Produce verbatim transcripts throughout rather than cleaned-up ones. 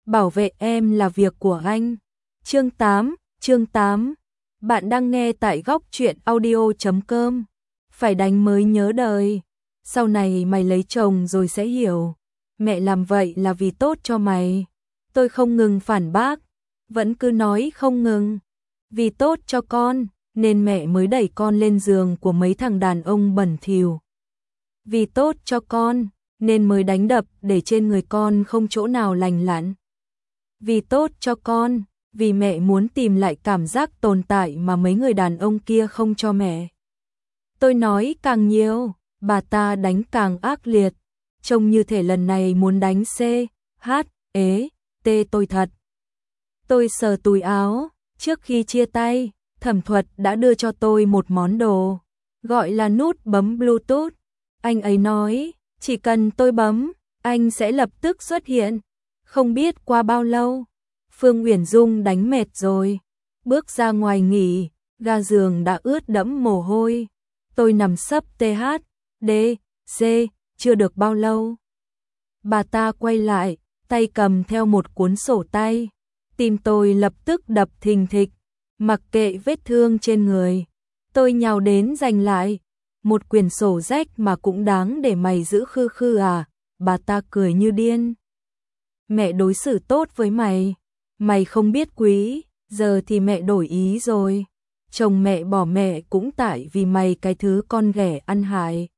bảo vệ em là việc của anh. Chương tám, chương tám. Bạn đang nghe tại góc truyện audio chấm com. Phải đánh mới nhớ đời. Sau này mày lấy chồng rồi sẽ hiểu. Mẹ làm vậy là vì tốt cho mày. Tôi không ngừng phản bác, vẫn cứ nói không ngừng. Vì tốt cho con, nên mẹ mới đẩy con lên giường của mấy thằng đàn ông bẩn thỉu. Vì tốt cho con, nên mới đánh đập để trên người con không chỗ nào lành lặn. Vì tốt cho con, vì mẹ muốn tìm lại cảm giác tồn tại mà mấy người đàn ông kia không cho mẹ. Tôi nói càng nhiều, bà ta đánh càng ác liệt, trông như thể lần này muốn đánh C, H, ế, T tôi thật. Tôi sờ túi áo, trước khi chia tay, Thẩm Thuật đã đưa cho tôi một món đồ, gọi là nút bấm Bluetooth. Anh ấy nói, chỉ cần tôi bấm, anh sẽ lập tức xuất hiện. Không biết qua bao lâu, Phương Uyển Dung đánh mệt rồi, bước ra ngoài nghỉ, ga giường đã ướt đẫm mồ hôi. Tôi nằm sấp T H, D, C, chưa được bao lâu. Bà ta quay lại, tay cầm theo một cuốn sổ tay. Tim tôi lập tức đập thình thịch, mặc kệ vết thương trên người. Tôi nhào đến giành lại. Một quyển sổ rách mà cũng đáng để mày giữ khư khư à? Bà ta cười như điên. Mẹ đối xử tốt với mày, mày không biết quý, giờ thì mẹ đổi ý rồi. Chồng mẹ bỏ mẹ cũng tại vì mày cái thứ con ghẻ ăn hại.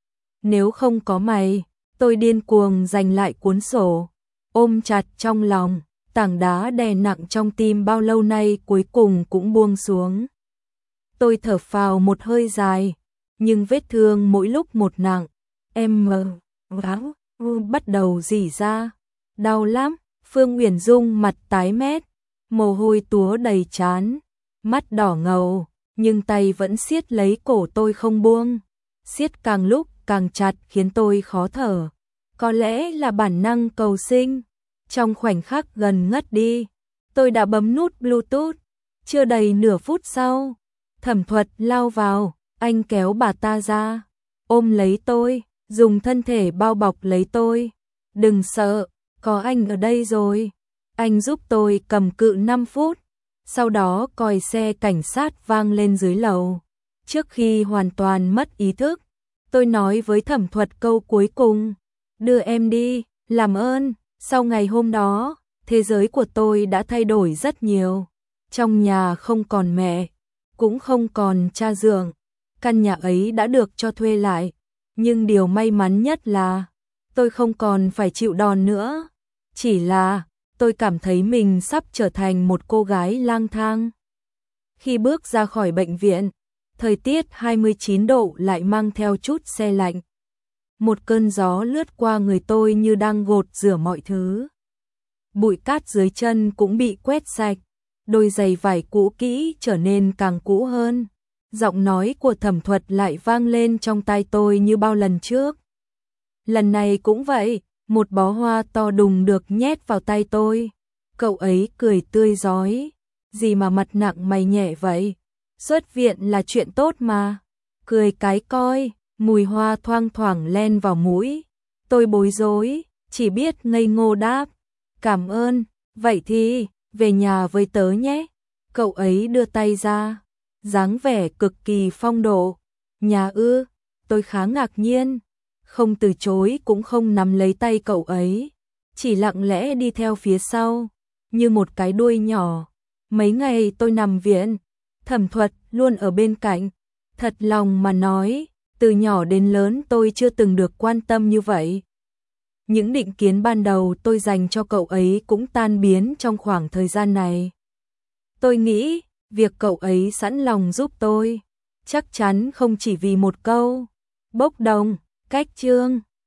Nếu không có mày, tôi điên cuồng giành lại cuốn sổ, ôm chặt trong lòng, tảng đá đè nặng trong tim bao lâu nay cuối cùng cũng buông xuống. Tôi thở phào một hơi dài, nhưng vết thương mỗi lúc một nặng, em mờ, gáo, bắt đầu rỉ ra, đau lắm. Phương Uyển Dung mặt tái mét, mồ hôi túa đầy trán, mắt đỏ ngầu, nhưng tay vẫn siết lấy cổ tôi không buông, siết càng lúc càng chặt khiến tôi khó thở. Có lẽ là bản năng cầu sinh. Trong khoảnh khắc gần ngất đi, tôi đã bấm nút Bluetooth. Chưa đầy nửa phút sau, Thẩm Thuật lao vào, anh kéo bà ta ra, ôm lấy tôi, dùng thân thể bao bọc lấy tôi. Đừng sợ, có anh ở đây rồi. Anh giúp tôi cầm cự năm phút, sau đó còi xe cảnh sát vang lên dưới lầu. Trước khi hoàn toàn mất ý thức, tôi nói với Thẩm Thuật câu cuối cùng, đưa em đi, làm ơn. Sau ngày hôm đó, thế giới của tôi đã thay đổi rất nhiều. Trong nhà không còn mẹ, cũng không còn cha dượng. Căn nhà ấy đã được cho thuê lại, nhưng điều may mắn nhất là tôi không còn phải chịu đòn nữa. Chỉ là tôi cảm thấy mình sắp trở thành một cô gái lang thang. Khi bước ra khỏi bệnh viện, thời tiết hai mươi chín độ lại mang theo chút se lạnh. Một cơn gió lướt qua người tôi như đang gột rửa mọi thứ. Bụi cát dưới chân cũng bị quét sạch, đôi giày vải cũ kỹ trở nên càng cũ hơn. Giọng nói của Thẩm Thuật lại vang lên trong tai tôi như bao lần trước. Lần này cũng vậy, một bó hoa to đùng được nhét vào tay tôi. Cậu ấy cười tươi rói, gì mà mặt nặng mày nhẹ vậy? Xuất viện là chuyện tốt mà. Cười cái coi. Mùi hoa thoang thoảng len vào mũi. Tôi bối rối, chỉ biết ngây ngô đáp. Cảm ơn, vậy thì, về nhà với tớ nhé. Cậu ấy đưa tay ra, dáng vẻ cực kỳ phong độ. Nhà ư? Tôi khá ngạc nhiên, không từ chối cũng không nắm lấy tay cậu ấy, chỉ lặng lẽ đi theo phía sau, như một cái đuôi nhỏ. Mấy ngày tôi nằm viện, Thẩm Thuật luôn ở bên cạnh. Thật lòng mà nói, từ nhỏ đến lớn tôi chưa từng được quan tâm như vậy. Những định kiến ban đầu tôi dành cho cậu ấy cũng tan biến trong khoảng thời gian này. Tôi nghĩ, việc cậu ấy sẵn lòng giúp tôi, chắc chắn không chỉ vì một câu bốc đồng, cách chương.